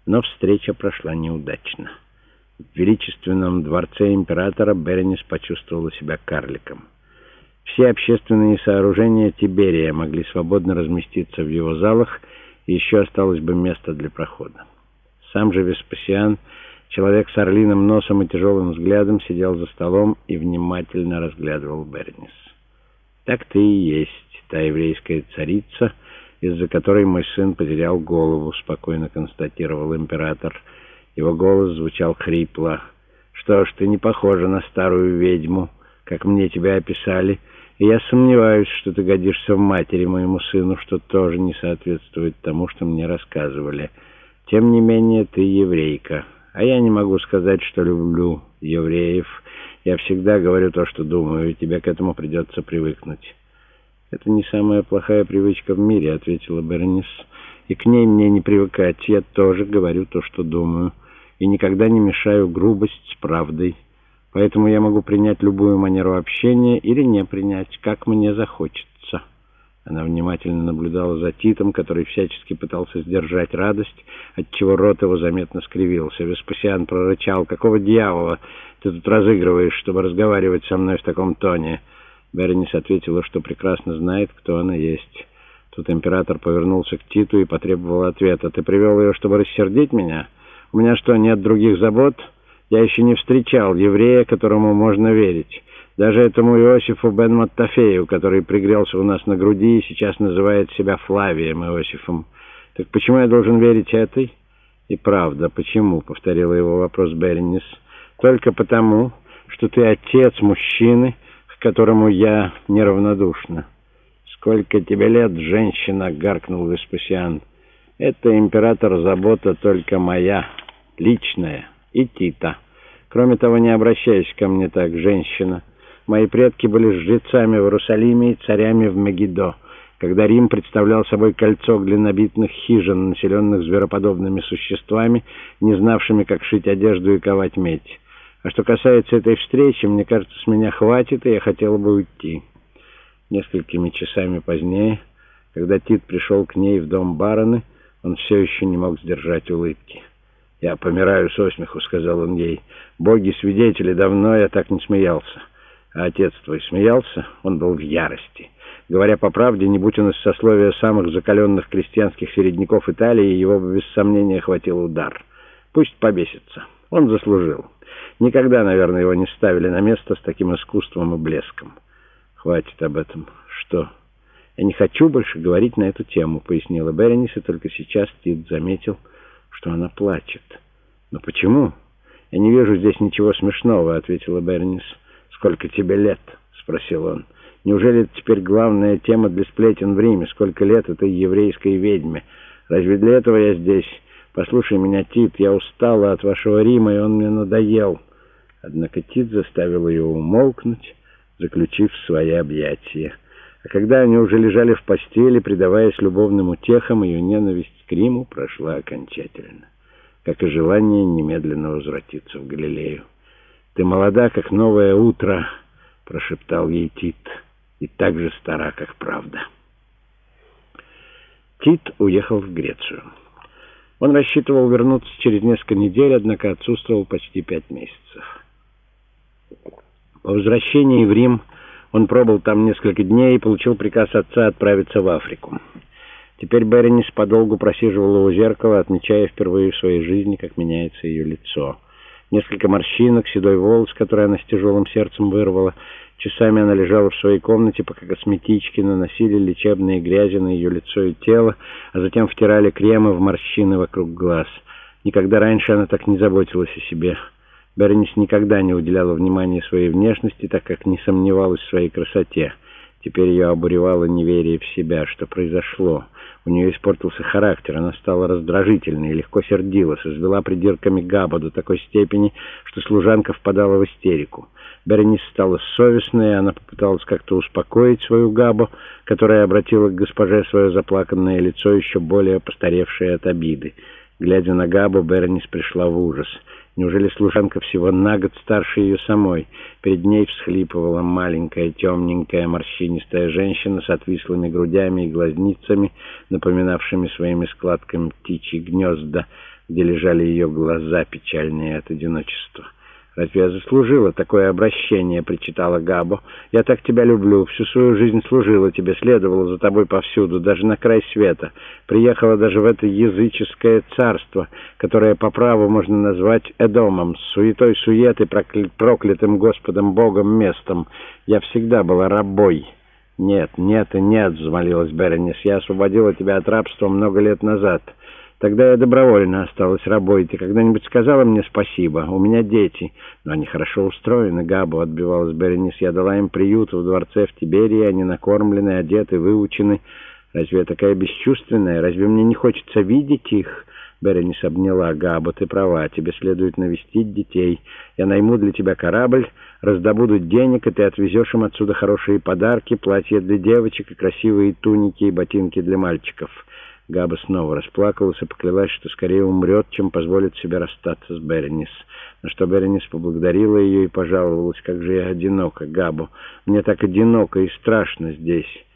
Но встреча прошла неудачно. В величественном дворце императора Беренис почувствовала себя карликом. Все общественные сооружения Тиберия могли свободно разместиться в его залах, и еще осталось бы место для прохода. Сам же Веспасиан, человек с орлиным носом и тяжелым взглядом, сидел за столом и внимательно разглядывал Беренис. «Так ты и есть та еврейская царица, из-за которой мой сын потерял голову», — спокойно констатировал император. Его голос звучал хрипло. «Что ж, ты не похожа на старую ведьму, как мне тебя описали, и я сомневаюсь, что ты годишься в матери моему сыну, что тоже не соответствует тому, что мне рассказывали. Тем не менее, ты еврейка, а я не могу сказать, что люблю евреев. Я всегда говорю то, что думаю, и тебе к этому придется привыкнуть». «Это не самая плохая привычка в мире», — ответила Беренис. «И к ней мне не привыкать. Я тоже говорю то, что думаю, и никогда не мешаю грубость с правдой. Поэтому я могу принять любую манеру общения или не принять, как мне захочется». Она внимательно наблюдала за Титом, который всячески пытался сдержать радость, отчего рот его заметно скривился. Веспасиан прорычал: «Какого дьявола ты тут разыгрываешь, чтобы разговаривать со мной в таком тоне?» Беренис ответила, что прекрасно знает, кто она есть. Тут император повернулся к Титу и потребовал ответа. «Ты привел ее, чтобы рассердить меня? У меня что, нет других забот? Я еще не встречал еврея, которому можно верить. Даже этому Иосифу бен Маттафею, который пригрелся у нас на груди и сейчас называет себя Флавием Иосифом. Так почему я должен верить этой?» «И правда, почему?» — повторила его вопрос Беренис. «Только потому, что ты отец мужчины, к которому я неравнодушна». «Сколько тебе лет, женщина?» — гаркнул Веспасиан. «Это, император, забота только моя, личная, и Тита. Кроме того, не обращайся ко мне так, женщина. Мои предки были жрецами в Иерусалиме и царями в Мегидо, когда Рим представлял собой кольцо глинобитных хижин, населенных звероподобными существами, не знавшими, как шить одежду и ковать медь. А что касается этой встречи, мне кажется, с меня хватит, и я хотела бы уйти». Несколькими часами позднее, когда Тит пришел к ней в дом бароны, он все еще не мог сдержать улыбки. «Я помираю со смеху», — сказал он ей. «Боги свидетели, давно я так не смеялся». «А отец твой смеялся?» Он был в ярости. Говоря по правде, не будь он из сословия самых закаленных крестьянских середняков Италии, его бы без сомнения хватил удар. Пусть побесится. Он заслужил. Никогда, наверное, его не ставили на место с таким искусством и блеском. «Хватит об этом». «Что?» «Я не хочу больше говорить на эту тему», — пояснила Беренис, и только сейчас Тит заметил, что она плачет. «Но почему?» «Я не вижу здесь ничего смешного», — ответила Беренис. «Сколько тебе лет?» — спросил он. «Неужели это теперь главная тема для сплетен в Риме? Сколько лет этой еврейской ведьме? Разве для этого я здесь? Послушай меня, Тит, я устала от вашего Рима, и он мне надоел». Однако Тит заставил ее умолкнуть, заключив в свои объятия. А когда они уже лежали в постели, предаваясь любовным утехам, ее ненависть к Риму прошла окончательно, как и желание немедленно возвратиться в Галилею. «Ты молода, как новое утро», — прошептал ей Тит, — «и так же стара, как правда». Тит уехал в Грецию. Он рассчитывал вернуться через несколько недель, однако отсутствовал почти 5 месяцев. По возвращении в Рим он пробыл там несколько дней и получил приказ отца отправиться в Африку. Теперь Беренис подолгу просиживала у зеркала, отмечая впервые в своей жизни, как меняется ее лицо. Несколько морщинок, седой волос, который она с тяжелым сердцем вырвала. Часами она лежала в своей комнате, пока косметички наносили лечебные грязи на ее лицо и тело, а затем втирали кремы в морщины вокруг глаз. Никогда раньше она так не заботилась о себе. Беренис никогда не уделяла внимания своей внешности, так как не сомневалась в своей красоте. Теперь ее обуревало неверие в себя. Что произошло? У нее испортился характер, она стала раздражительной, легко сердилась, извела придирками Габа до такой степени, что служанка впадала в истерику. Беренис стала совестной, она попыталась как-то успокоить свою Габу, которая обратила к госпоже свое заплаканное лицо, еще более постаревшее от обиды. Глядя на Габу, Беренис пришла в ужас. Неужели служанка всего на год старше ее самой? Перед ней всхлипывала маленькая, темненькая, морщинистая женщина с отвислыми грудями и глазницами, напоминавшими своими складками птичьи гнезда. где лежали ее глаза, печальные от одиночества. «Разве я заслужила такое обращение?» — причитала Габо. «Я так тебя люблю, всю свою жизнь служила тебе, следовала за тобой повсюду, даже на край света. Приехала даже в это языческое царство, которое по праву можно назвать Эдомом, с суетой-суетой, проклятым Господом Богом местом. Я всегда была рабой». «Нет, нет и нет», — взмолилась Беренис. «Я освободила тебя от рабства много лет назад. Тогда я добровольно осталась рабой. Ты когда-нибудь сказала мне спасибо? У меня дети. Но они хорошо устроены, Габо», — отбивалась Беренис. «Я дала им приют в дворце в Тиберии. Они накормлены, одеты, выучены. Разве я такая бесчувственная? Разве мне не хочется видеть их?» Беренис обняла Габо. «Ты права. Тебе следует навестить детей. Я найму для тебя корабль, раздобуду денег, и ты отвезешь им отсюда хорошие подарки, платья для девочек и красивые туники и ботинки для мальчиков». Габа снова расплакалась и поклялась, что скорее умрет, чем позволит себе расстаться с Беренис. На что Беренис поблагодарила ее и пожаловалась: «Как же я одинока, Габо! Мне так одиноко и страшно здесь».